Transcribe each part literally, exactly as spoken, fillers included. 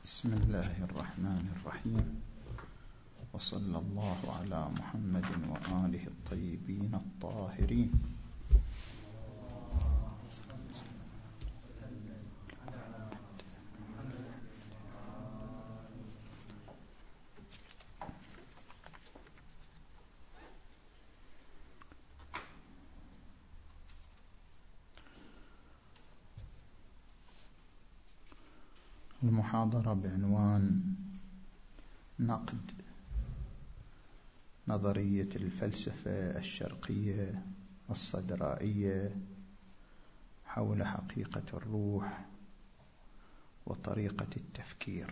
بسم الله الرحمن الرحيم، وصلى الله على محمد وآله الطيبين الطاهرين. المحاضرة بعنوان نقد نظرية الفلسفة الشرقية الصدرائية حول حقيقة الروح وطريقة التفكير.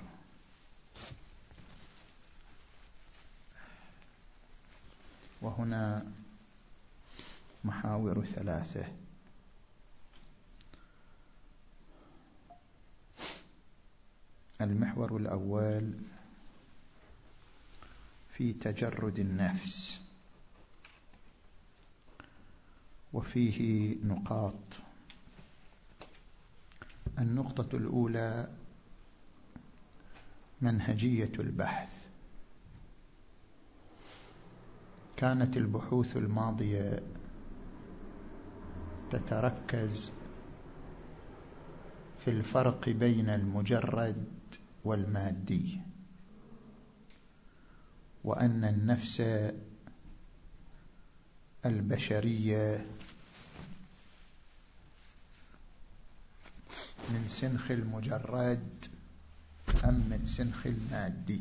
وهنا محاور ثلاثة. المحور الأول في تجرد النفس، وفيه نقاط. النقطة الأولى منهجية البحث. كانت البحوث الماضية تتركز في الفرق بين المجرد والمادي، وأن النفس البشرية من سنخ المجرد أم من سنخ المادي.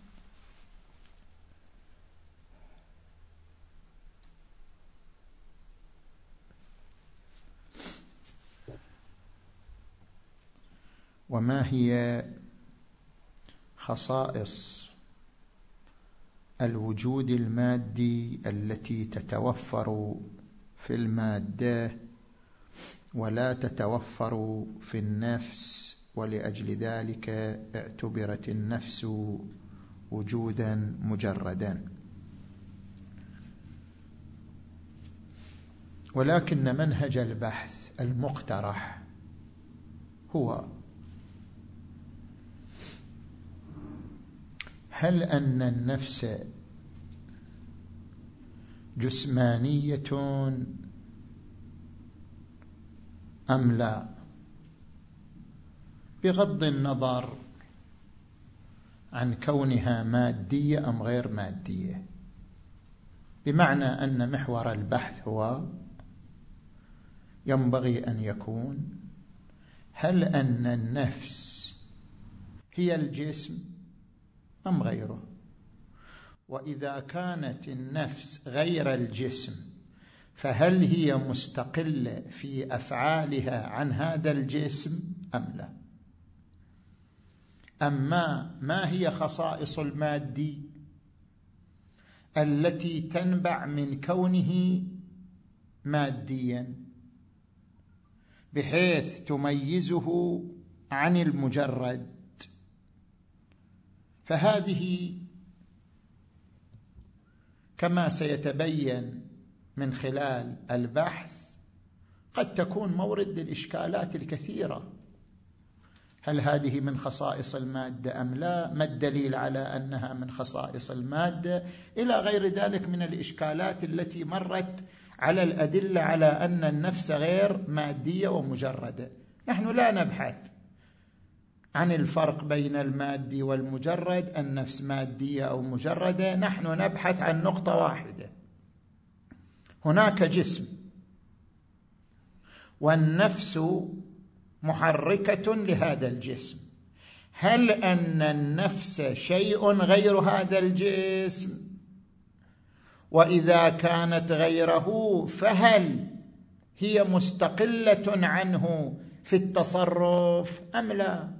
وما هي خصائص الوجود المادي التي تتوفر في المادة ولا تتوفر في النفس، ولأجل ذلك اعتبرت النفس وجودا مجردا. ولكن منهج البحث المقترح هو: هل أن النفس جسمانية أم لا، بغض النظر عن كونها مادية أم غير مادية؟ بمعنى أن محور البحث هو ينبغي أن يكون: هل أن النفس هي الجسم أم غيره؟ وإذا كانت النفس غير الجسم فهل هي مستقلة في أفعالها عن هذا الجسم أم لا؟ أما ما هي خصائص المادي التي تنبع من كونه ماديا بحيث تميزه عن المجرد؟ فهذه كما سيتبين من خلال البحث قد تكون مورد للإشكالات الكثيرة. هل هذه من خصائص المادة أم لا؟ ما الدليل على أنها من خصائص المادة؟ إلى غير ذلك من الإشكالات التي مرت على الأدلة على أن النفس غير مادية ومجردة. نحن لا نبحث عن الفرق بين المادي والمجرد، النفس مادية أو مجردة. نحن نبحث عن نقطة واحدة: هناك جسم والنفس محركة لهذا الجسم. هل أن النفس شيء غير هذا الجسم؟ وإذا كانت غيره فهل هي مستقلة عنه في التصرف أم لا؟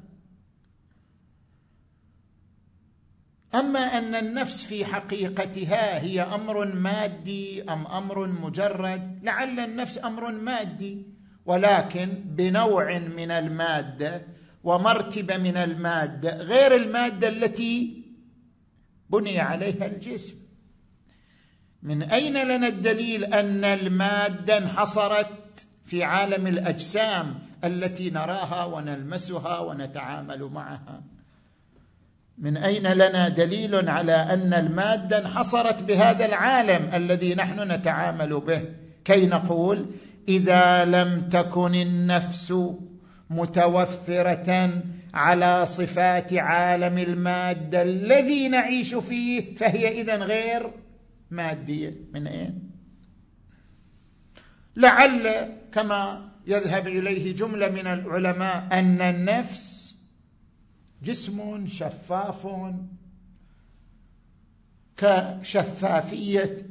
أما أن النفس في حقيقتها هي أمر مادي أم أمر مجرد، لعل النفس أمر مادي ولكن بنوع من المادة ومرتبة من المادة غير المادة التي بني عليها الجسم. من أين لنا الدليل أن المادة انحصرت في عالم الأجسام التي نراها ونلمسها ونتعامل معها؟ من أين لنا دليل على أن المادة انحصرت بهذا العالم الذي نحن نتعامل به كي نقول إذا لم تكن النفس متوفرة على صفات عالم المادة الذي نعيش فيه فهي إذن غير مادية؟ من أين؟ لعل كما يذهب إليه جملة من العلماء أن النفس جسم شفاف كشفافية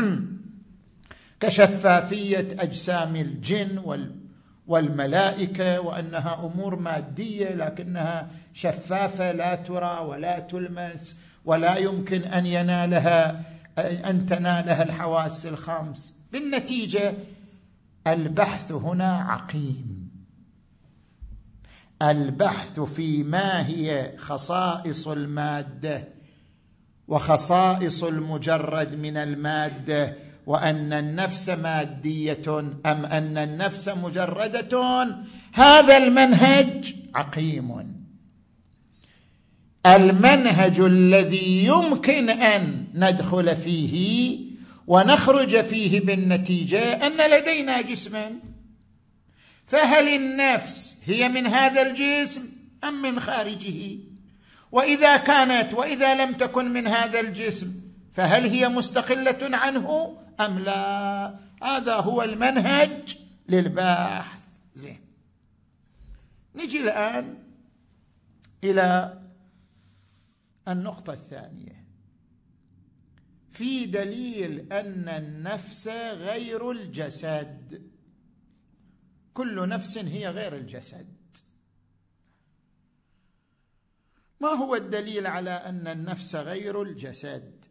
كشفافية أجسام الجن والملائكة، وأنها أمور مادية لكنها شفافة لا ترى ولا تلمس ولا يمكن أن ينالها أن تنالها الحواس الخمس. بالنتيجة البحث هنا عقيم، البحث في ما هي خصائص المادة وخصائص المجرد من المادة، وأن النفس مادية أم أن النفس مجردة. هذا المنهج عقيم. المنهج الذي يمكن أن ندخل فيه ونخرج فيه بالنتيجة أن لدينا جسما، فهل النفس هي من هذا الجسم أم من خارجه؟ وإذا كانت وإذا لم تكن من هذا الجسم فهل هي مستقلة عنه أم لا؟ هذا هو المنهج للبحث. زين، نجي الآن إلى النقطة الثانية في دليل أن النفس غير الجسد. كل نفس هي غير الجسد. ما هو الدليل على أن النفس غير الجسد؟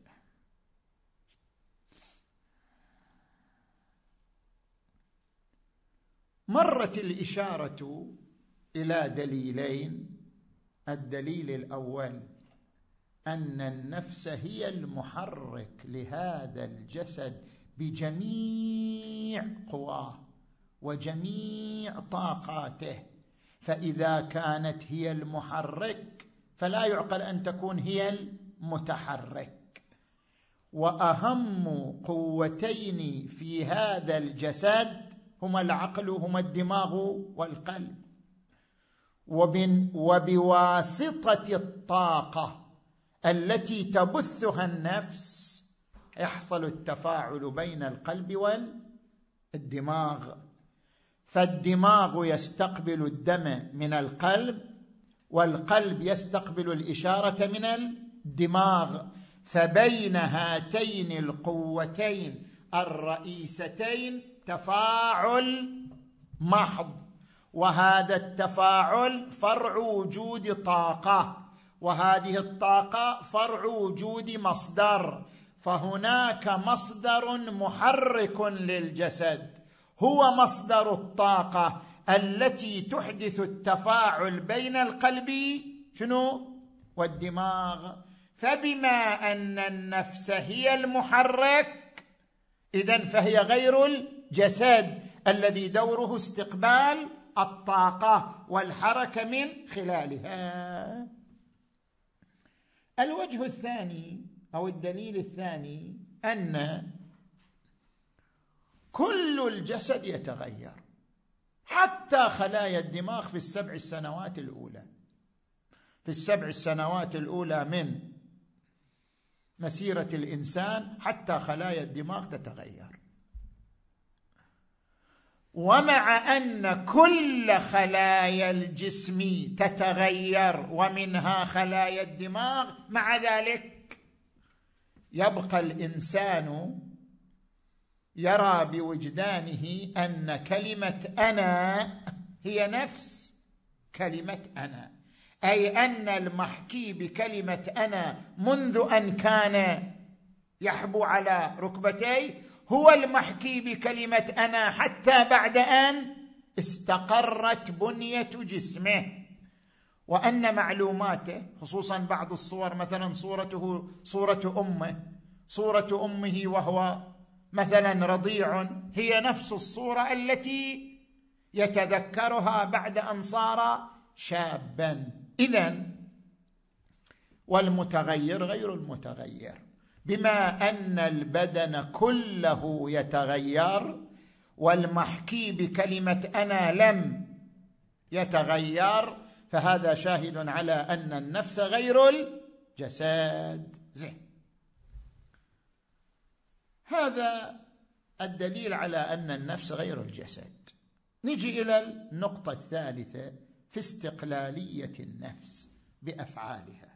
مرت الإشارة إلى دليلين. الدليل الأول أن النفس هي المحرك لهذا الجسد بجميع قواه وجميع طاقاته، فإذا كانت هي المحرك فلا يعقل أن تكون هي المتحرك. وأهم قوتين في هذا الجسد هما العقل، هما الدماغ والقلب، وبواسطة الطاقة التي تبثها النفس يحصل التفاعل بين القلب والدماغ. فالدماغ يستقبل الدم من القلب، والقلب يستقبل الإشارة من الدماغ، فبين هاتين القوتين الرئيستين تفاعل محض، وهذا التفاعل فرع وجود طاقة، وهذه الطاقة فرع وجود مصدر. فهناك مصدر محرك للجسد هو مصدر الطاقة التي تحدث التفاعل بين القلب شنو والدماغ. فبما أن النفس هي المحرك إذن فهي غير الجسد الذي دوره استقبال الطاقة والحركة من خلالها. الوجه الثاني أو الدليل الثاني أن كل الجسد يتغير، حتى خلايا الدماغ في السبع السنوات الأولى. في السبع السنوات الأولى من مسيرة الإنسان حتى خلايا الدماغ تتغير. ومع أن كل خلايا الجسم تتغير ومنها خلايا الدماغ، مع ذلك يبقى الإنسان يرى بوجدانه أن كلمة أنا هي نفس كلمة أنا، أي أن المحكي بكلمة أنا منذ أن كان يحبو على ركبتيه هو المحكي بكلمة أنا حتى بعد أن استقرت بنية جسمه، وأن معلوماته خصوصا بعض الصور، مثلا صورته صورة أمه صورة أمه وهو مثلا رضيع هي نفس الصورة التي يتذكرها بعد أن صار شابا. إذن والمتغير غير المتغير. بما أن البدن كله يتغير والمحكي بكلمة أنا لم يتغير، فهذا شاهد على أن النفس غير الجسد. زين، هذا الدليل على أن النفس غير الجسد. نجي إلى النقطة الثالثة في استقلالية النفس بأفعالها.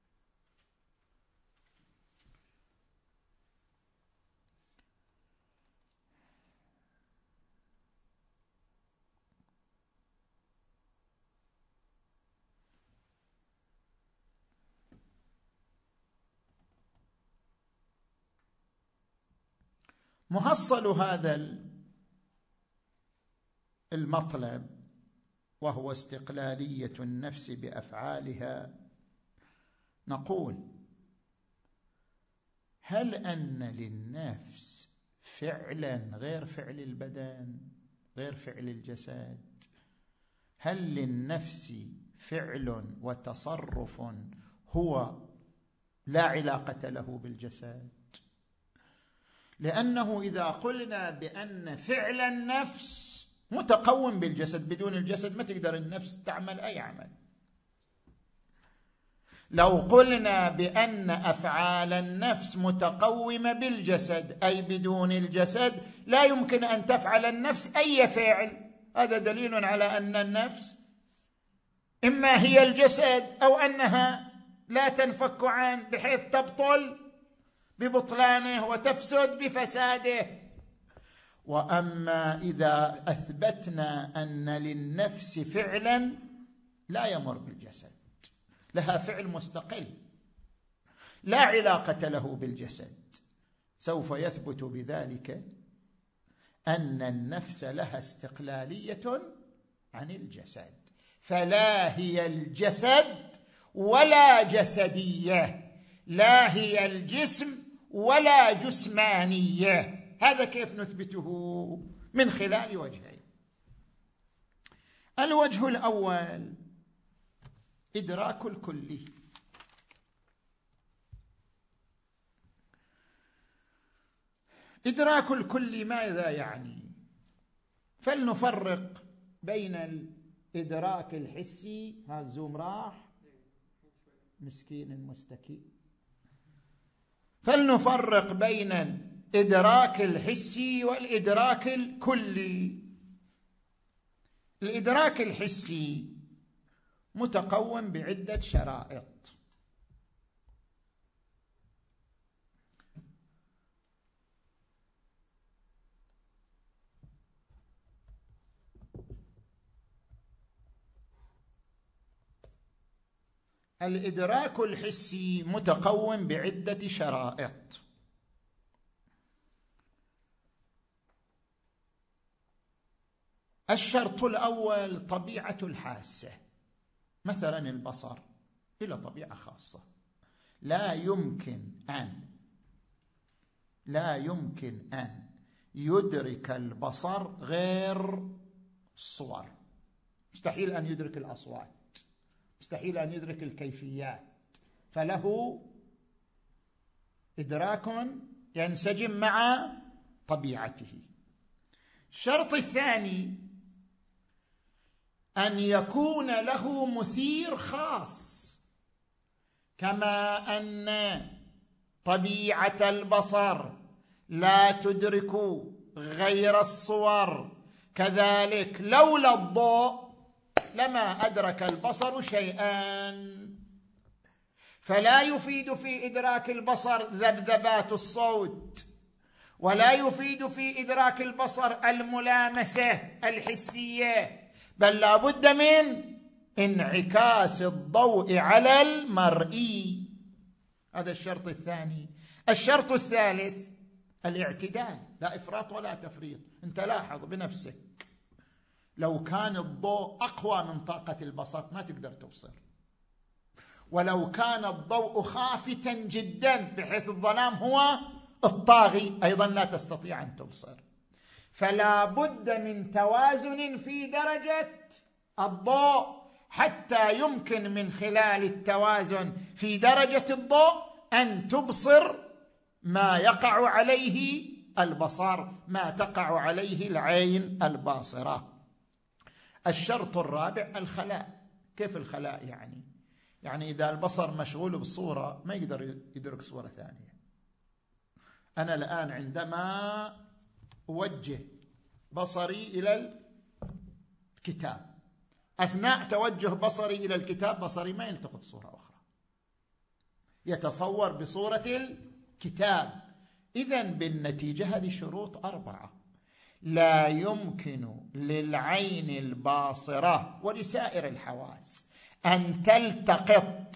محصل هذا المطلب وهو استقلالية النفس بأفعالها، نقول: هل أن للنفس فعلا غير فعل البدن، غير فعل الجسد؟ هل للنفس فعل وتصرف هو لا علاقة له بالجسد؟ لأنه إذا قلنا بأن فعل النفس متقوم بالجسد، بدون الجسد ما تقدر النفس تعمل أي عمل. لو قلنا بأن أفعال النفس متقومة بالجسد أي بدون الجسد، لا يمكن أن تفعل النفس أي فعل. هذا دليل على أن النفس إما هي الجسد أو أنها لا تنفك عنه، بحيث تبطل ببطلانه وتفسد بفساده. وأما إذا أثبتنا أن للنفس فعلا لا يمر بالجسد، لها فعل مستقل لا علاقة له بالجسد، سوف يثبت بذلك أن النفس لها استقلالية عن الجسد، فلا هي الجسد ولا جسدية، لا هي الجسم ولا جسمانية. هذا كيف نثبته؟ من خلال وجهين. الوجه الأول إدراك الكلي. إدراك الكلي ماذا يعني؟ فلنفرق بين الإدراك الحسي، هذا الزوم راح مسكين المستكين، فلنفرق بين الإدراك الحسي والإدراك الكلي. الإدراك الحسي متقوم بعدة شرائط. الإدراك الحسي متقوم بعدة شرائط. الشرط الأول طبيعة الحاسة. مثلا البصر له طبيعة خاصة، لا يمكن أن لا يمكن أن يدرك البصر غير الصور، مستحيل أن يدرك الأصوات، مستحيل أن يدرك الكيفيات، فله إدراك ينسجم مع طبيعته. الشرط الثاني أن يكون له مثير خاص، كما أن طبيعة البصر لا تدرك غير الصور، كذلك لولا الضوء لما أدرك البصر شيئا. فلا يفيد في إدراك البصر ذبذبات الصوت، ولا يفيد في إدراك البصر الملامسة الحسية، بل لا بد من انعكاس الضوء على المرئي. هذا الشرط الثاني. الشرط الثالث الاعتدال، لا إفراط ولا تفريط. أنت لاحظ بنفسك، لو كان الضوء أقوى من طاقة البصر ما تقدر تبصر، ولو كان الضوء خافتا جدا بحيث الظلام هو الطاغي أيضا لا تستطيع أن تبصر. فلا بد من توازن في درجة الضوء حتى يمكن من خلال التوازن في درجة الضوء أن تبصر ما يقع عليه البصر، ما تقع عليه العين الباصرة. الشرط الرابع الخلاء. كيف الخلاء؟ يعني يعني إذا البصر مشغول بصورة ما يقدر يدرك صورة ثانية. أنا الآن عندما أوجه بصري إلى الكتاب، أثناء توجه بصري إلى الكتاب بصري ما يلتقط صورة أخرى، يتصور بصورة الكتاب. إذن بالنتيجة هذه شروط أربعة لا يمكن للعين الباصرة ولسائر الحواس أن تلتقط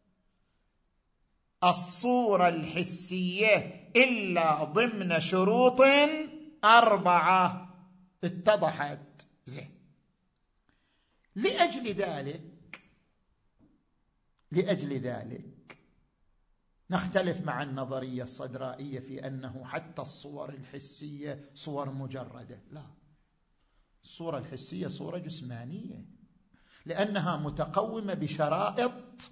الصورة الحسية إلا ضمن شروط أربعة. اتضحت؟ زين. لأجل ذلك لأجل ذلك نختلف مع النظرية الصدرائية في أنه حتى الصور الحسية صور مجردة. لا، الصورة الحسية صورة جسمانية، لأنها متقومة بشرائط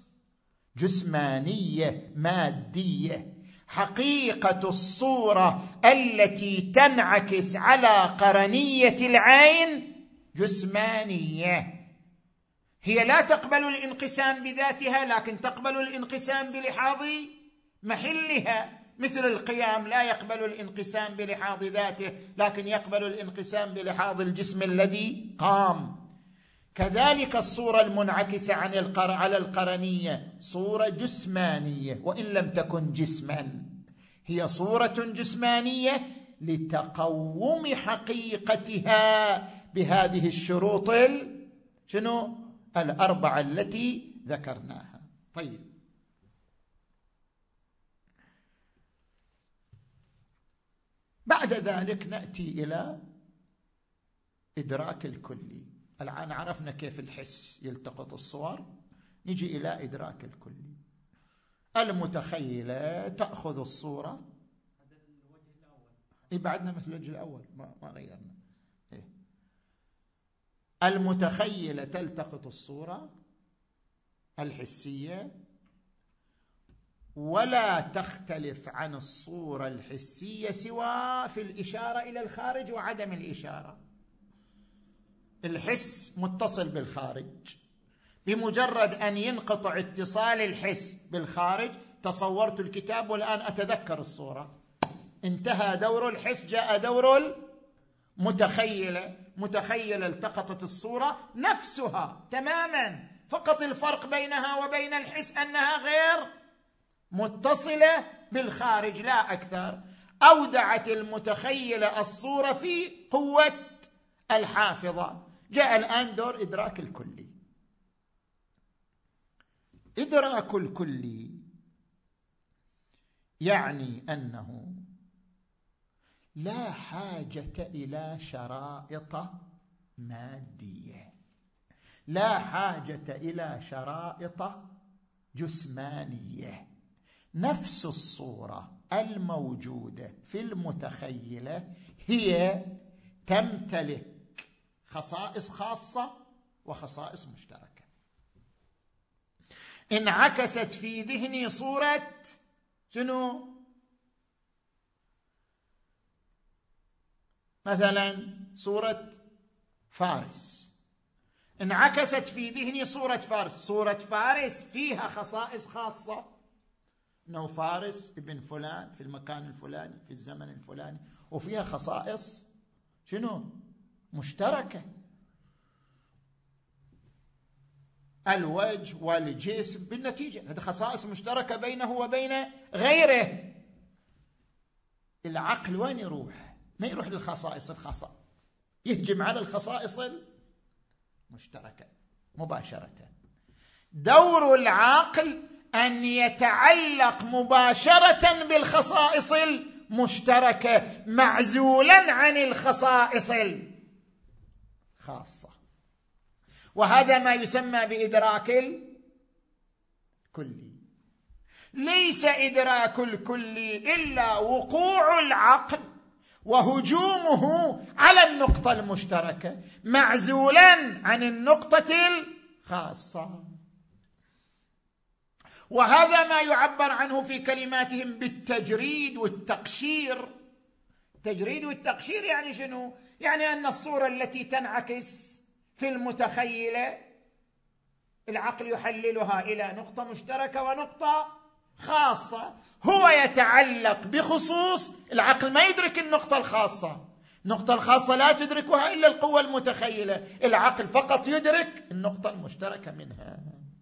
جسمانية مادية. حقيقة الصورة التي تنعكس على قرنية العين جسمانية، هي لا تقبل الانقسام بذاتها، لكن تقبل الانقسام بلحاظ محلها، مثل القيام لا يقبل الانقسام بلحاظ ذاته، لكن يقبل الانقسام بلحاظ الجسم الذي قام. كذلك الصورة المنعكسة عن القر... على القرنية صورة جسمانية، وإن لم تكن جسما هي صورة جسمانية لتقوم حقيقتها بهذه الشروط ال... شنو؟ الأربعة التي ذكرناها. طيب، بعد ذلك نأتي إلى إدراك الكلي. الآن عرفنا كيف الحس يلتقط الصور، نجي إلى إدراك الكلي. المتخيلة تأخذ الصورة، هذا الوجه الأول، إيه بعدنا مثل الوجه الأول ما, ما غيرنا. إيه؟ المتخيلة تلتقط الصورة الحسية ولا تختلف عن الصورة الحسية سوى في الإشارة إلى الخارج وعدم الإشارة. الحس متصل بالخارج، بمجرد أن ينقطع اتصال الحس بالخارج، تصورت الكتاب والآن أتذكر الصورة، انتهى دور الحس، جاء دور المتخيلة. متخيلة التقطت الصورة نفسها تماما، فقط الفرق بينها وبين الحس أنها غير متصلة بالخارج لا أكثر. أودعت المتخيلة الصورة في قوة الحافظة. جاء الآن دور إدراك الكلي. إدراك الكلي يعني أنه لا حاجة إلى شرائط مادية، لا حاجة إلى شرائط جسمانية. نفس الصورة الموجودة في المتخيلة هي تمتلك خصائص خاصة وخصائص مشتركة. انعكست في ذهني صورة شنو؟ مثلا صورة فارس، انعكست في ذهني صورة فارس. صورة فارس فيها خصائص خاصة، انه فارس ابن فلان في المكان الفلاني في الزمن الفلاني، وفيها خصائص شنو؟ مشتركة. الوجه والجسم بالنتيجة هذه خصائص مشتركة بينه وبين غيره. العقل وين يروح؟ ما يروح للخصائص الخاصة، يهجم على الخصائص المشتركة مباشرة. دور العقل أن يتعلق مباشرة بالخصائص المشتركة معزولا عن الخصائص الخاصة، وهذا ما يسمى بإدراك الكلي. ليس إدراك الكلي إلا وقوع العقل وهجومه على النقطة المشتركة معزولا عن النقطة خاصة. وهذا ما يعبر عنه في كلماتهم بالتجريد والتقشير. التجريد والتقشير يعني شنو؟ يعني أن الصورة التي تنعكس في المتخيلة العقل يحللها إلى نقطة مشتركة ونقطة خاصة. هو يتعلق بخصوص، العقل ما يدرك النقطة الخاصة، النقطة الخاصة لا تدركها إلا القوة المتخيلة، العقل فقط يدرك النقطة المشتركة منها.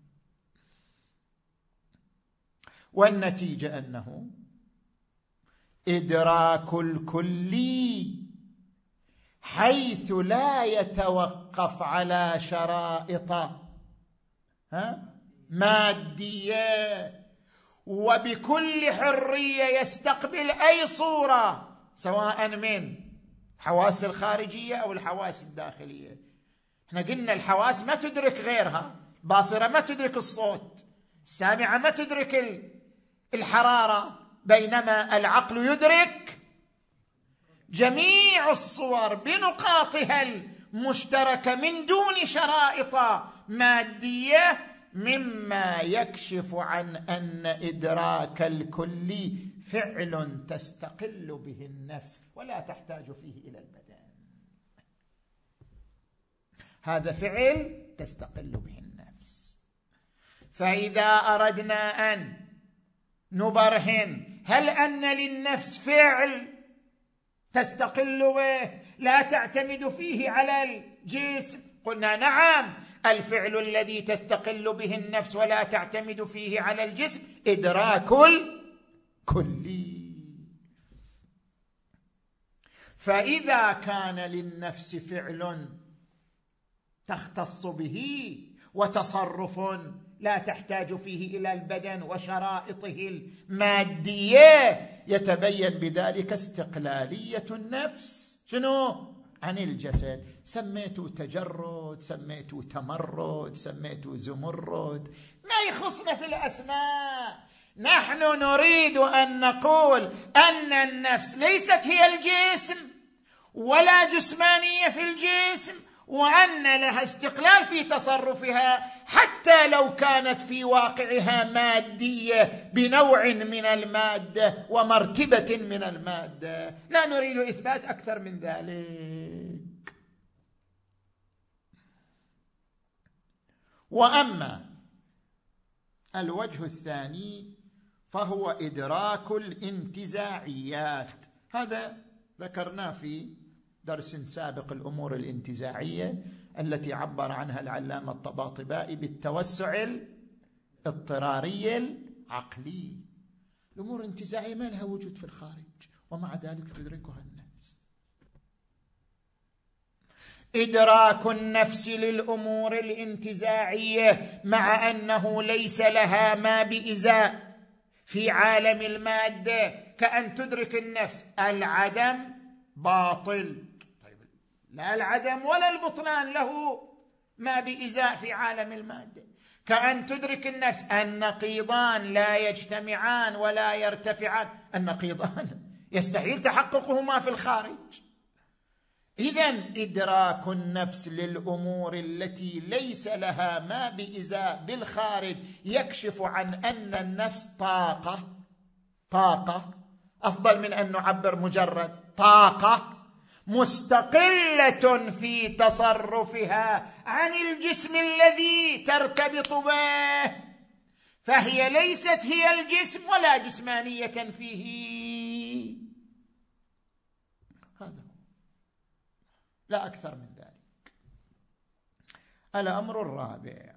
والنتيجة أنه إدراك الكلي حيث لا يتوقف على شرائط ها مادية، وبكل حرية يستقبل أي صورة سواء من حواس الخارجية أو الحواس الداخلية. احنا قلنا الحواس ما تدرك غيرها، باصرة ما تدرك الصوت، السامعة ما تدرك الحرارة، بينما العقل يدرك جميع الصور بنقاطها المشتركة من دون شرائط مادية، مما يكشف عن أن إدراك الكلي فعل تستقل به النفس ولا تحتاج فيه إلى البدن. هذا فعل تستقل به النفس. فإذا أردنا أن نبرهن هل أن للنفس فعل تستقل به لا تعتمد فيه على الجسم، قلنا نعم، الفعل الذي تستقل به النفس ولا تعتمد فيه على الجسم إدراك الكلي. فإذا كان للنفس فعل تختص به وتصرف لا تحتاج فيه إلى البدن وشرائطه المادية، يتبين بذلك استقلالية النفس شنو؟ عن الجسد. سميته تجرد، سميته تمرد، سميته زمرد، ما يخصنا في الأسماء. نحن نريد أن نقول أن النفس ليست هي الجسم ولا جسمانية في الجسم، وأن لها استقلال في تصرفها حتى لو كانت في واقعها مادية بنوع من المادة ومرتبة من المادة. لا نريد إثبات أكثر من ذلك. وأما الوجه الثاني فهو إدراك الانتزاعيات. هذا ذكرناه في درس سابق، الأمور الانتزاعية التي عبر عنها العلامة الطباطبائي بالتوسع الاضطراري العقلي. الأمور الانتزاعية ما لها وجود في الخارج ومع ذلك تدركها النفس. إدراك النفس للأمور الانتزاعية مع أنه ليس لها ما بإزاء في عالم المادة، كأن تدرك النفس العدم باطل، طيب لا العدم ولا البطلان له ما بإزاء في عالم المادة. كأن تدرك النفس النقيضان لا يجتمعان ولا يرتفعان، النقيضان يستحيل تحققهما في الخارج. إذن إدراك النفس للأمور التي ليس لها ما بإزاء بالخارج يكشف عن أن النفس طاقة، طاقة أفضل من أن نعبر مجرد طاقة مستقلة في تصرفها عن الجسم الذي ترتبط به، فهي ليست هي الجسم ولا جسمانية فيه. هذا لا أكثر من ذلك. الأمر الرابع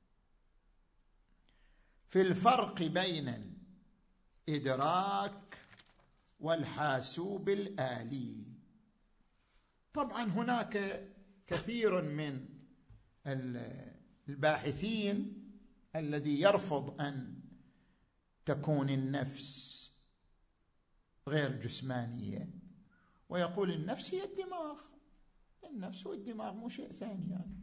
في الفرق بين الإدراك والحاسوب الآلي. طبعا هناك كثير من الباحثين الذي يرفض أن تكون النفس غير جسمانية ويقول النفس هي الدماغ. النفس والدماغ مو شيء ثاني، يعني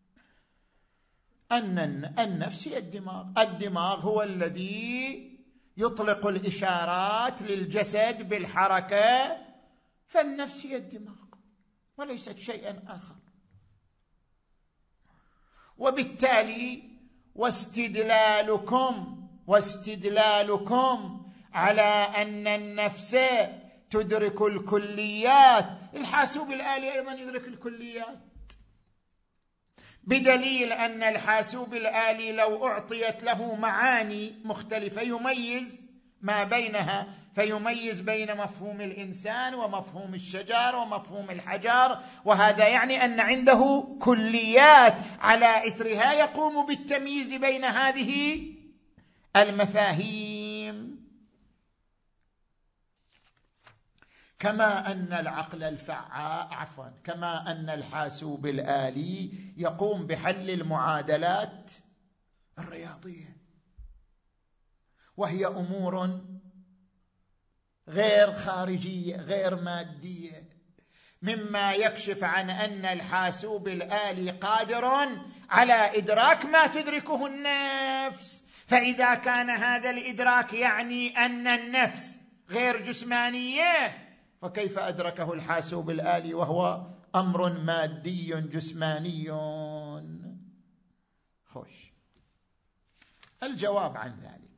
أن النفس هي الدماغ. الدماغ هو الذي يطلق الإشارات للجسد بالحركة، فالنفس هي الدماغ وليست شيئا آخر. وبالتالي واستدلالكم واستدلالكم على أن النفس تدرك الكليات، الحاسوب الآلي أيضا يدرك الكليات، بدليل أن الحاسوب الآلي لو أعطيت له معاني مختلفة يميز ما بينها، فيميز بين مفهوم الإنسان ومفهوم الشجر ومفهوم الحجر، وهذا يعني أن عنده كليات على إثرها يقوم بالتمييز بين هذه المفاهيم. كما أن العقل الفعال عفوا كما أن الحاسوب الآلي يقوم بحل المعادلات الرياضية، وهي أمور غير خارجية غير مادية، مما يكشف عن أن الحاسوب الآلي قادر على إدراك ما تدركه النفس. فإذا كان هذا الإدراك يعني أن النفس غير جسمانية، فكيف أدركه الحاسوب الآلي وهو أمر مادي جسماني؟ خوش. الجواب عن ذلك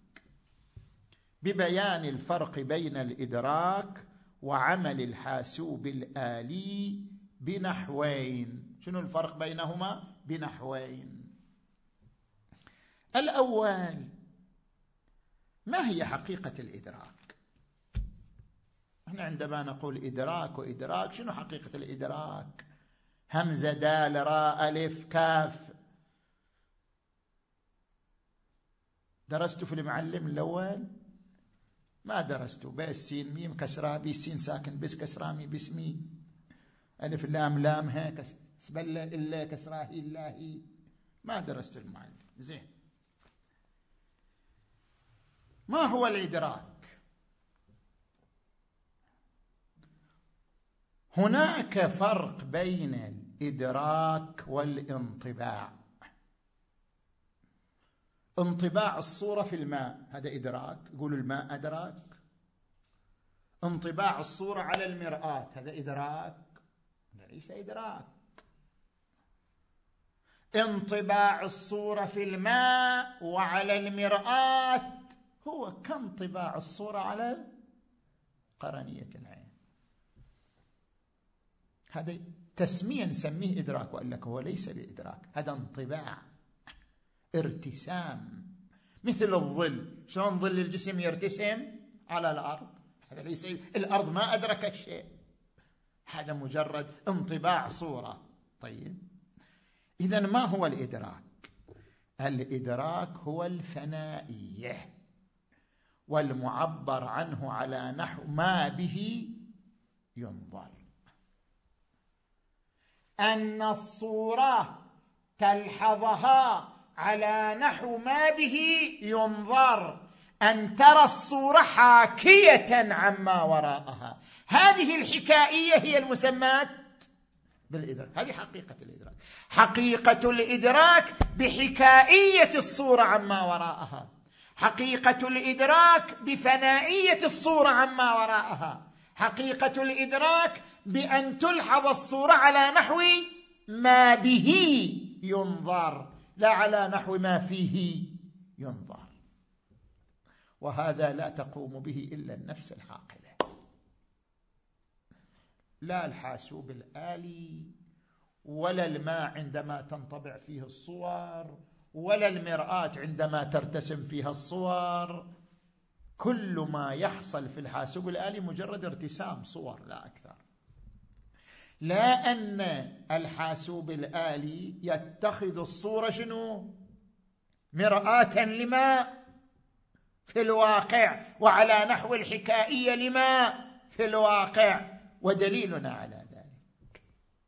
ببيان الفرق بين الإدراك وعمل الحاسوب الآلي بنحوين. شنو الفرق بينهما؟ بنحوين. الأول، ما هي حقيقة الإدراك؟ احنا عندما نقول إدراك وإدراك، شنو حقيقة الإدراك؟ همزة دال راء ألف كاف. درست في المعلم الأول؟ ما درستوا. بس سين ميم كسرة بي، سين ساكن بس كسرة مي باسمي، ألف لام لام ها سبل إلا كسرة إلا، ما درست المعلم. زين، ما هو الإدراك؟ هناك فرق بين الإدراك والانطباع. انطباع الصورة في الماء هذا إدراك، يقول الماء أدراك. انطباع الصورة على المرآة هذا إدراك؟ ليس إدراك. انطباع الصورة في الماء وعلى المرآة هو كانطباع الصورة على قرنية العين. هذا تسمية نسميه إدراك، وقال لك هو ليس بإدراك، هذا انطباع، ارتسام، مثل الظل. شلون ظل الجسم يرتسم على الأرض؟ هذا ليس الأرض ما أدركت شيء، هذا مجرد انطباع صورة. طيب، إذن ما هو الإدراك؟ الإدراك هو الفنائية، والمعبر عنه على نحو ما به ينظر. أن الصورة تلحظها على نحو ما به ينظر، أن ترى الصورة حاكية عما وراءها. هذه الحكائية هي المسمات بالإدراك. هذه حقيقة الإدراك. حقيقة الإدراك بحكائية الصورة عما وراءها، حقيقة الإدراك بفنائية الصورة عما وراءها، حقيقة الإدراك بأن تلحظ الصورة على نحو ما به ينظر، لا على نحو ما فيه ينظر. وهذا لا تقوم به إلا النفس العاقلة، لا الحاسوب الآلي، ولا الماء عندما تنطبع فيه الصور، ولا المرآة عندما ترتسم فيها الصور. كل ما يحصل في الحاسوب الآلي مجرد ارتسام صور لا أكثر. لا أن الحاسوب الآلي يتخذ الصورة شنو؟ مرآة لما في الواقع، وعلى نحو الحكائية لما في الواقع. ودليلنا على ذلك،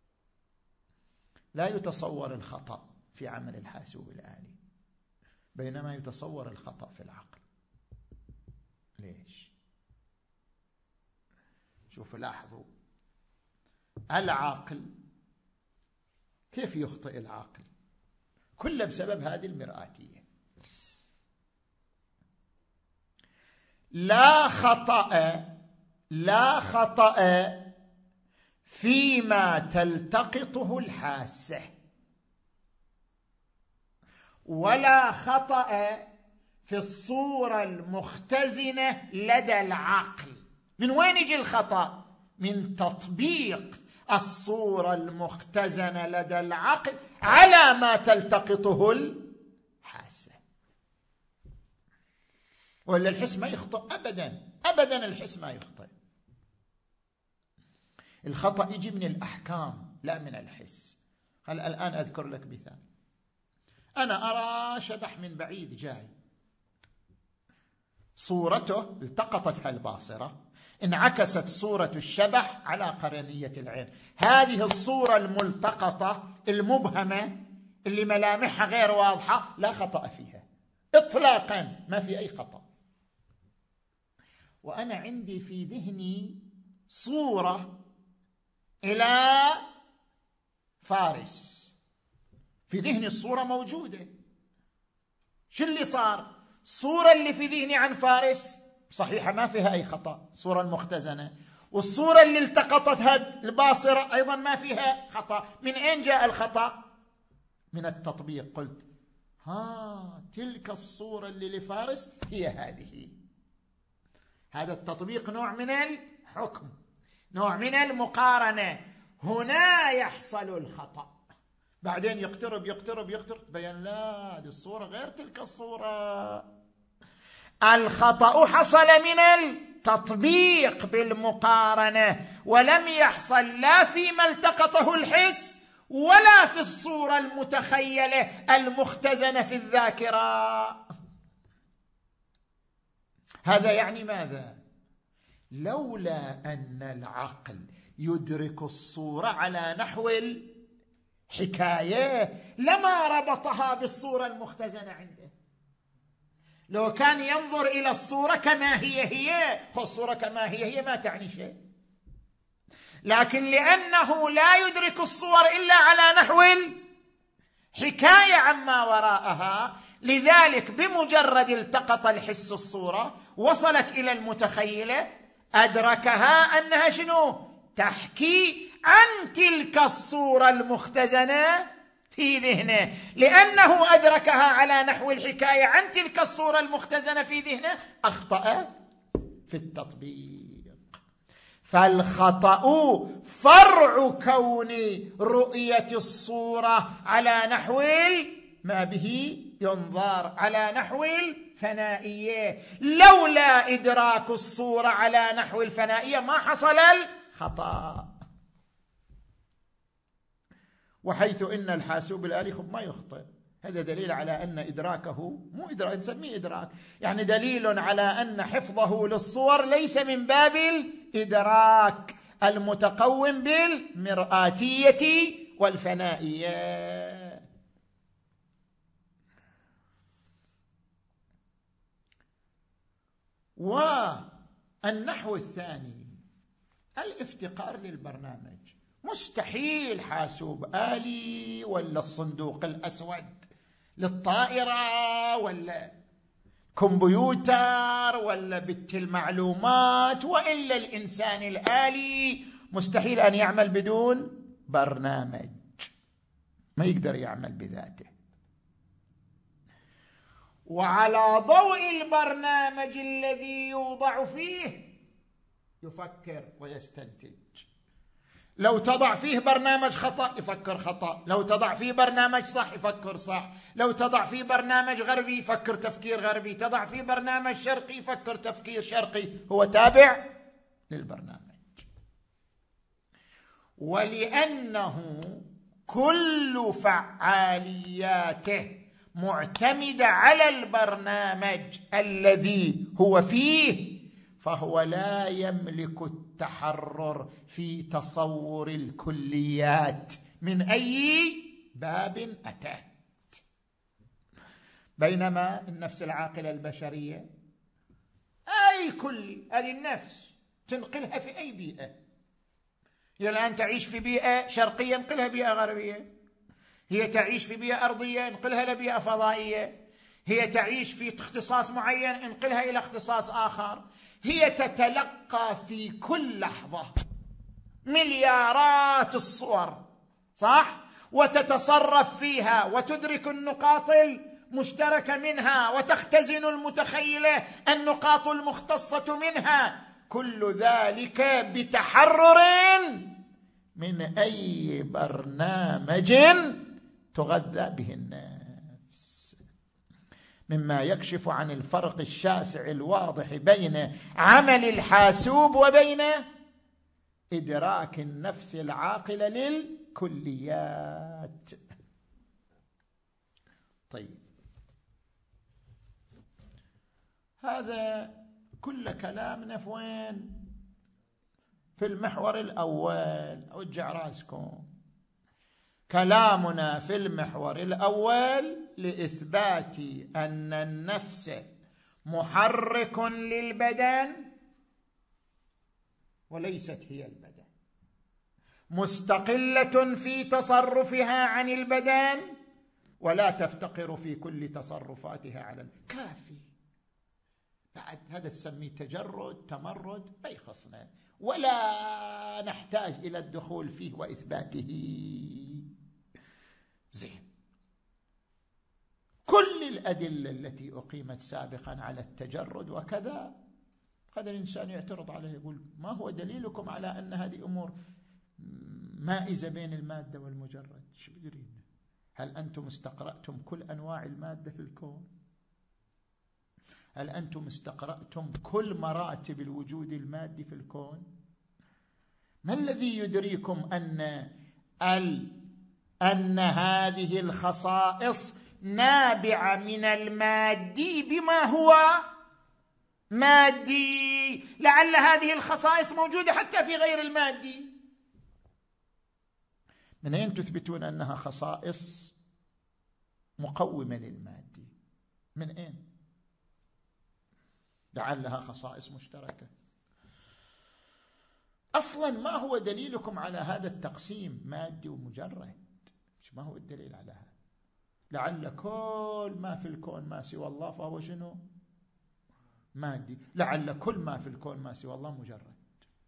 لا يتصور الخطأ في عمل الحاسوب الآلي، بينما يتصور الخطأ في العقل. ليش؟ شوفوا، لاحظوا العقل كيف يخطئ العقل؟ كله بسبب هذه المرآتية. لا خطأ لا خطأ فيما تلتقطه الحاسة. ولا خطأ في الصورة المختزنة لدى العقل. من وين يجي الخطأ؟ من تطبيق الصورة المختزنة لدى العقل على ما تلتقطه الحاسة. ولا الحس ما يخطئ أبدا أبدا، الحس ما يخطئ. الخطأ يجي من الأحكام لا من الحس. هل الآن أذكر لك مثال. أنا أرى شبح من بعيد جاي، صورته التقطتها الباصرة، انعكست صورة الشبح على قرنية العين. هذه الصورة الملتقطة المبهمة اللي ملامحها غير واضحة لا خطأ فيها إطلاقا، ما في أي خطأ. وأنا عندي في ذهني صورة إلى فارس، في ذهني الصورة موجودة. شو اللي صار؟ الصورة اللي في ذهني عن فارس صحيحة ما فيها أي خطأ، صورة المختزنة، والصورة اللي التقطتها الباصرة أيضا ما فيها خطأ. من أين جاء الخطأ؟ من التطبيق. قلت ها تلك الصورة اللي لفارس هي هذه. هذا التطبيق نوع من الحكم، نوع من المقارنة. هنا يحصل الخطأ. بعدين يقترب يقترب يقترب بيان لا هذه الصورة غير تلك الصورة. الخطأ حصل من التطبيق بالمقارنة، ولم يحصل لا فيما التقطه الحس ولا في الصورة المتخيلة المختزنة في الذاكرة. هذا يعني ماذا؟ لولا أن العقل يدرك الصورة على نحو الحكاية لما ربطها بالصورة المختزنة عنده. لو كان ينظر إلى الصورة كما هي هي، الصورة كما هي هي ما تعني شيء، لكن لأنه لا يدرك الصور إلا على نحو الحكاية عما وراءها، لذلك بمجرد التقط الحس الصورة وصلت إلى المتخيلة أدركها أنها شنو؟ تحكي عن تلك الصورة المختزنة في ذهنه. لأنه أدركها على نحو الحكاية عن تلك الصورة المختزنة في ذهنه أخطأ في التطبيق. فالخطأ فرع كون رؤية الصورة على نحو ما به ينظر، على نحو الفنائية. لولا إدراك الصورة على نحو الفنائية ما حصل الخطأ. وحيث إن الحاسوب الآلي خب ما يخطئ، هذا دليل على أن إدراكه مو إدراك نسميه إدراك، يعني دليل على أن حفظه للصور ليس من باب الإدراك المتقوم بالمرآتية والفنائية. والنحو الثاني الافتقار للبرنامج. مستحيل حاسوب آلي ولا الصندوق الأسود للطائرة ولا كمبيوتر ولا بت المعلومات وإلا الإنسان الآلي مستحيل أن يعمل بدون برنامج، ما يقدر يعمل بذاته. وعلى ضوء البرنامج الذي يوضع فيه يفكر ويستنتج. لو تضع فيه برنامج خطأ يفكر خطأ، لو تضع فيه برنامج صح يفكر صح، لو تضع فيه برنامج غربي يفكر تفكير غربي، تضع فيه برنامج شرقي يفكر تفكير شرقي. هو تابع للبرنامج. ولأنه كل فعالياته معتمدة على البرنامج الذي هو فيه، فهو لا يملك التحرر في تصور الكليات من أي باب أتت. بينما النفس العاقلة البشرية أي كلي، هذه النفس تنقلها في أي بيئة. هي الآن تعيش في بيئة شرقية انقلها بيئة غربية، هي تعيش في بيئة أرضية انقلها لبيئة فضائية، هي تعيش في اختصاص معين انقلها إلى اختصاص آخر. هي تتلقى في كل لحظة مليارات الصور، صح؟ وتتصرف فيها وتدرك النقاط مشتركة منها وتختزن المتخيلة النقاط المختصة منها، كل ذلك بتحرر من أي برنامج تغذى به النفس، مما يكشف عن الفرق الشاسع الواضح بين عمل الحاسوب وبين إدراك النفس العاقلة للكليات. طيب، هذا كل كلامنا في وين؟ في المحور الأول. أوجع راسكم، كلامنا في المحور الأول لإثبات أن النفس محرك للبدن وليست هي البدن، مستقلة في تصرفها عن البدن ولا تفتقر في كل تصرفاتها على البدن. كافي. بعد هذا تسميه تجرد، تمرد، ما يخصنا ولا نحتاج إلى الدخول فيه وإثباته. زين، كل الأدلة التي أقيمت سابقا على التجرد وكذا قد الإنسان يعترض عليه، يقول ما هو دليلكم على أن هذه أمور مائزة بين المادة والمجرد؟ شو بدرين؟ هل أنتم استقرأتم كل أنواع المادة في الكون؟ هل أنتم استقرأتم كل مراتب الوجود المادي في الكون؟ ما الذي يدريكم أن ال... أن هذه الخصائص نابعة من المادي بما هو مادي؟ لعل هذه الخصائص موجودة حتى في غير المادي. من أين تثبتون أنها خصائص مقومة للمادي؟ من أين؟ لعلها خصائص مشتركة. أصلا ما هو دليلكم على هذا التقسيم مادي ومجرد؟ ما هو الدليل على هذا؟ لعل كل ما في الكون ما سوى الله فهو شنو؟ مادي. لعل كل ما في الكون ما سوى الله مجرد،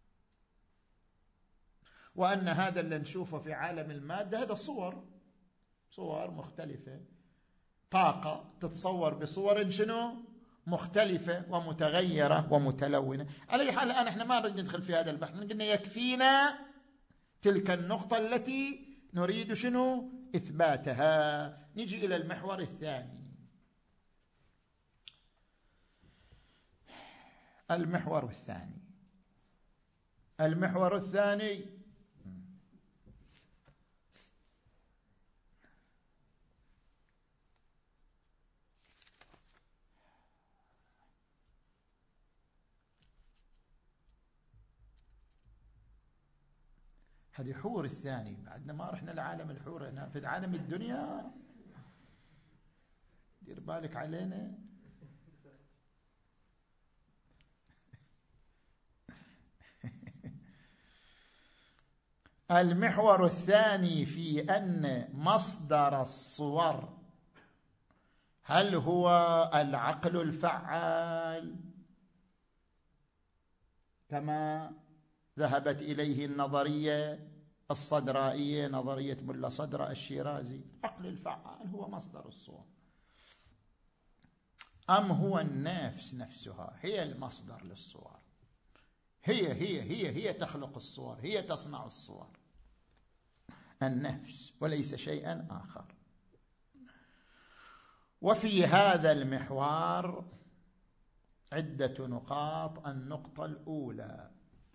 وأن هذا اللي نشوفه في عالم المادة هذا صور صور مختلفة، طاقة تتصور بصور شنو؟ مختلفة ومتغيرة ومتلونة. على أي حال الآن احنا ما نريد ندخل في هذا البحث، قلنا يكفينا تلك النقطة التي نريد شنو؟ إثباتها. نجي إلى المحور الثاني. المحور الثاني المحور الثاني هذه حور الثاني. بعدنا ما رحنا لعالم الحور، هنا في العالم الدنيا. دير بالك علينا. المحور الثاني في أن مصدر الصور هل هو العقل الفعال كما ذهبت إليه النظرية الصدرائية، نظرية ملا صدر الشيرازي؟ العقل الفعال هو مصدر الصور، أم هو النفس نفسها هي المصدر للصور؟ هي هي هي هي تخلق الصور، هي تصنع الصور، النفس وليس شيئا آخر. وفي هذا المحور عدة نقاط. النقطة الأولى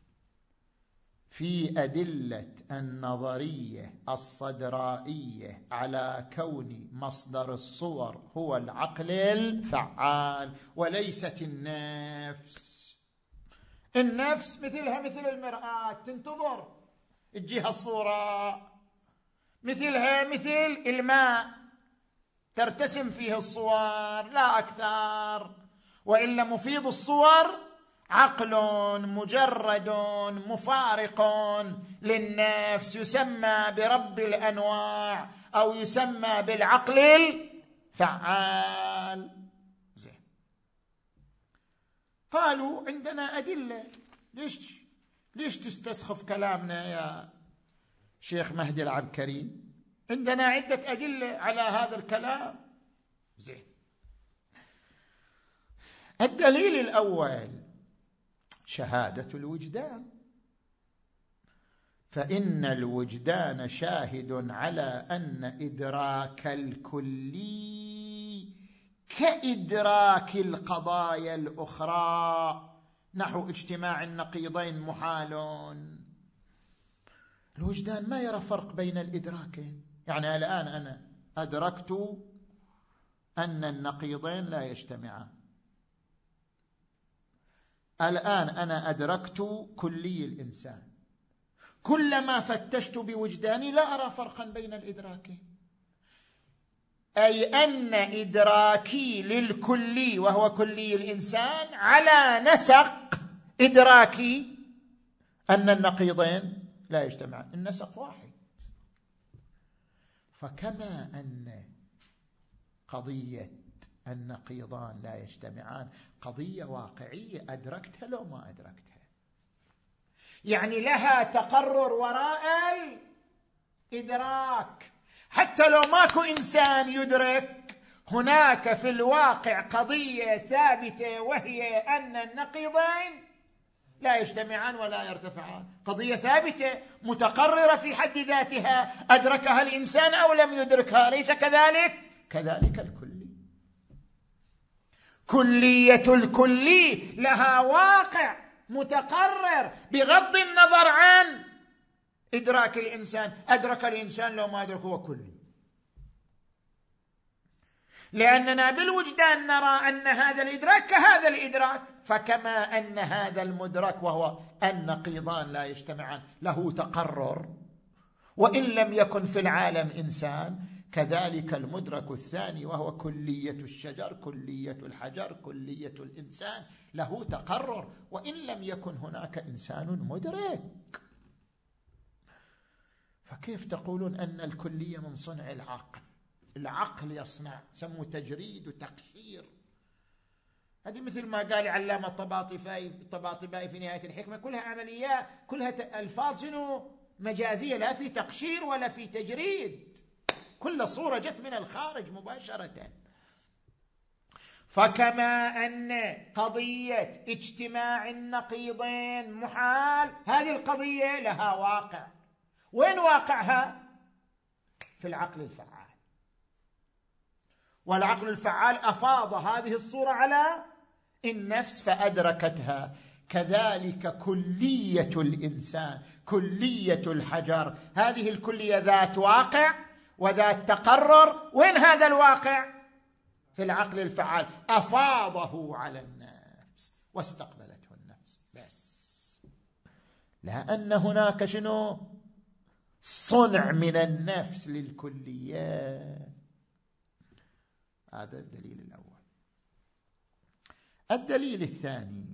في أدلة النظرية الصدرائية على كون مصدر الصور هو العقل الفعال وليست النفس. النفس مثلها مثل المرآة، تنتظر تجيها الصورة، مثلها مثل الماء ترتسم فيه الصور لا أكثر. وإلا مفيد الصور عقل مجرد مفارق للنفس يسمى برب الأنواع أو يسمى بالعقل الفعال. زين، قالوا عندنا أدلة. ليش ليش تستسخف كلامنا يا شيخ مهدي العبكري؟ عندنا عدة أدلة على هذا الكلام. زين. الدليل الأول شهادة الوجدان، فإن الوجدان شاهد على أن إدراك الكلي كإدراك القضايا الأخرى نحو اجتماع النقيضين محال. الوجدان ما يرى فرق بين الإدراكين. يعني الآن أنا أدركت أن النقيضين لا يجتمعان، الآن أنا أدركت كلي الإنسان، كلما فتشت بوجداني لا أرى فرقا بين الإدراكين، أي أن إدراكي للكلي وهو كلي الإنسان على نسق إدراكي أن النقيضين لا يجتمعان، النسق واحد. فكما أن قضية النقيضان لا يجتمعان قضية واقعية أدركتها لو ما أدركتها، يعني لها تقرر وراء الإدراك، حتى لو ماكو إنسان يدرك هناك في الواقع قضية ثابتة وهي أن النقيضين لا يجتمعان ولا يرتفعان، قضية ثابتة متقررة في حد ذاتها أدركها الإنسان أو لم يدركها، ليس كذلك؟ كذلك الكلي، كلية الكلي لها واقع متقرر بغض النظر عن إدراك الإنسان. أدرك الإنسان لو ما أدرك هو كلي، لأننا بالوجدان نرى أن هذا الإدراك كهذا الإدراك. فكما أن هذا المدرك وهو النقيضان لا يجتمعان له تقرر وإن لم يكن في العالم إنسان، كذلك المدرك الثاني وهو كلية الشجر، كلية الحجر، كلية الإنسان له تقرر وإن لم يكن هناك إنسان مدرك. فكيف تقولون أن الكلية من صنع العقل؟ العقل يصنع، سموا تجريد وتقشير. هذه مثل ما قال علامة الطباطبائي الطباطبائي في نهاية الحكمة، كلها عمليات، كلها ألفاظ شنو مجازية، لا في تقشير ولا في تجريد، كل صورة جت من الخارج مباشرة. فكما أن قضية اجتماع النقيضين محال، هذه القضية لها واقع. وين واقعها؟ في العقل الفعال، والعقل الفعال أفاض هذه الصورة على النفس فأدركتها. كذلك كلية الإنسان، كلية الحجر، هذه الكلية ذات واقع وذات تقرر. وين هذا الواقع؟ في العقل الفعال، أفاضه على النفس واستقبلته النفس بس، لا أن هناك شنو صنع من النفس للكليات. هذا الدليل الأول. الدليل الثاني،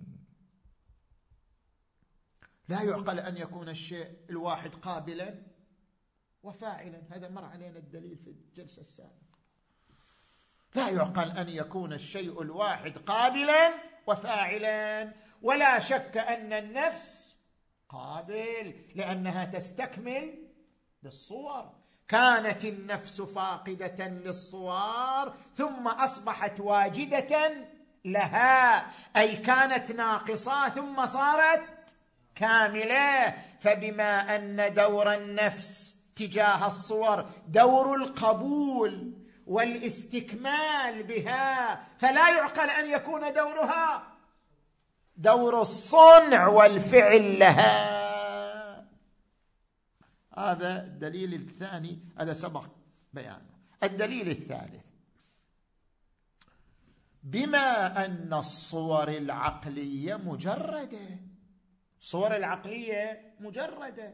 لا يعقل أن يكون الشيء الواحد قابلا وفاعلا، هذا مر علينا الدليل في الجلسة السابقة. لا يعقل أن يكون الشيء الواحد قابلا وفاعلا، ولا شك أن النفس قابل لأنها تستكمل بالصور. كانت النفس فاقدة للصور ثم أصبحت واجدة لها، أي كانت ناقصة ثم صارت كاملة. فبما أن دور النفس تجاه الصور دور القبول والاستكمال بها، فلا يعقل أن يكون دورها دور الصنع والفعل لها. هذا الدليل الثاني، هذا سبق بيانه. الدليل الثالث، بما أن الصور العقلية مجردة، الصور العقلية مجردة،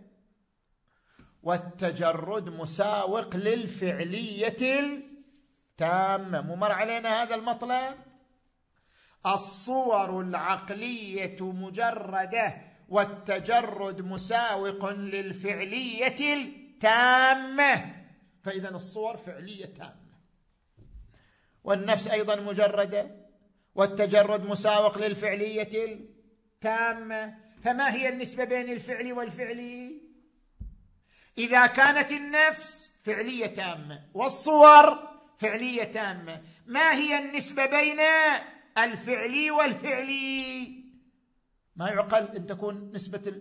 والتجرد مساوق للفعلية التامة. ممر علينا هذا المطلب. الصور العقلية مجردة والتجرد مساوق للفعلية التامة، فإذا الصور فعلية تامة، والنفس أيضا مجردة والتجرد مساوق للفعلية التامة. فما هي النسبة بين الفعل والفعلي؟ إذا كانت النفس فعلية تامة والصور فعلية تامة. ما هي النسبة بين الفعلي والفعلي؟ ما يعقل أن تكون نسبة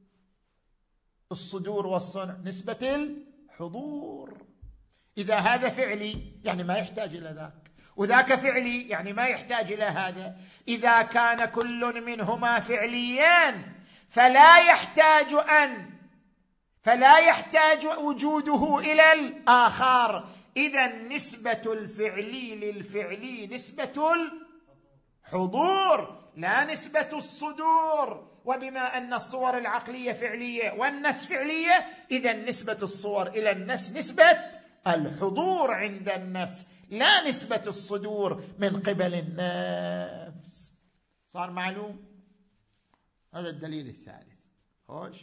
الصدور والصنع نسبة الحضور. إذا هذا فعلي يعني ما يحتاج إلى ذاك، وذاك فعلي يعني ما يحتاج إلى هذا. إذا كان كل منهما فعليان فلا يحتاج أن فلا يحتاج وجوده إلى الآخر. إذا نسبة الفعلي للفعلي نسبة الحضور لا نسبة الصدور. وبما أن الصور العقلية فعلية والنفس فعلية، إذا نسبة الصور إلى النفس نسبة الحضور عند النفس لا نسبة الصدور من قبل النفس. صار معلوم؟ هذا الدليل الثالث. خوش.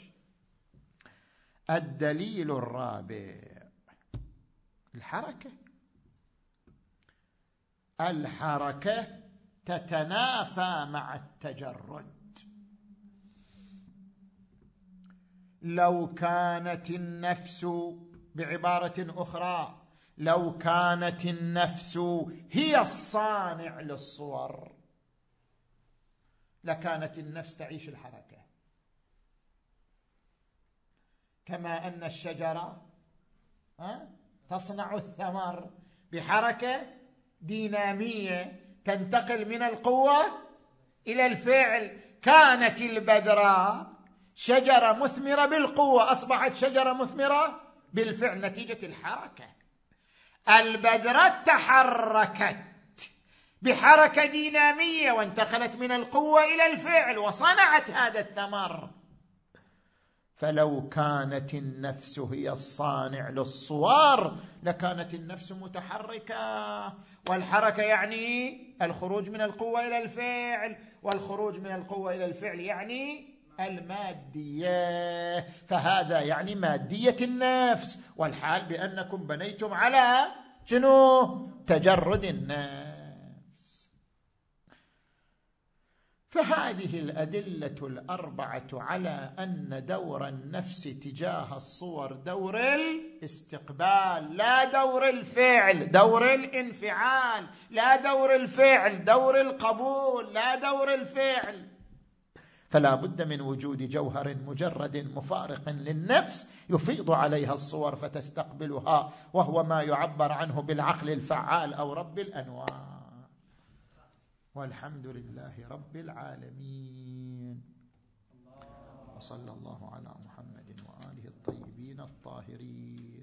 الدليل الرابع الحركة. الحركة تتنافى مع التجرد. لو كانت النفس، بعبارة أخرى، لو كانت النفس هي الصانع للصور لكانت النفس تعيش الحركة، كما أن الشجرة تصنع الثمر بحركة دينامية تنتقل من القوة إلى الفعل. كانت البذراء شجرة مثمرة بالقوة، أصبحت شجرة مثمرة بالفعل نتيجة الحركة. البذرة تحركت بحركة دينامية وانتقلت من القوة إلى الفعل وصنعت هذا الثمر. فلو كانت النفس هي الصانع للصور لكانت النفس متحركة، والحركة يعني الخروج من القوة إلى الفعل، والخروج من القوة إلى الفعل يعني المادية، فهذا يعني مادية النفس، والحال بأنكم بنيتم على شنو؟ تجرد النفس. فهذه الأدلة الأربعة على أن دور النفس تجاه الصور دور الاستقبال لا دور الفعل، دور الانفعال لا دور الفعل، دور القبول لا دور الفعل. فلا بد من وجود جوهر مجرد مفارق للنفس يفيض عليها الصور فتستقبلها، وهو ما يعبر عنه بالعقل الفعال أو رب الأنواع. والحمد لله رب العالمين، وصلى الله على محمد وآله الطيبين الطاهرين.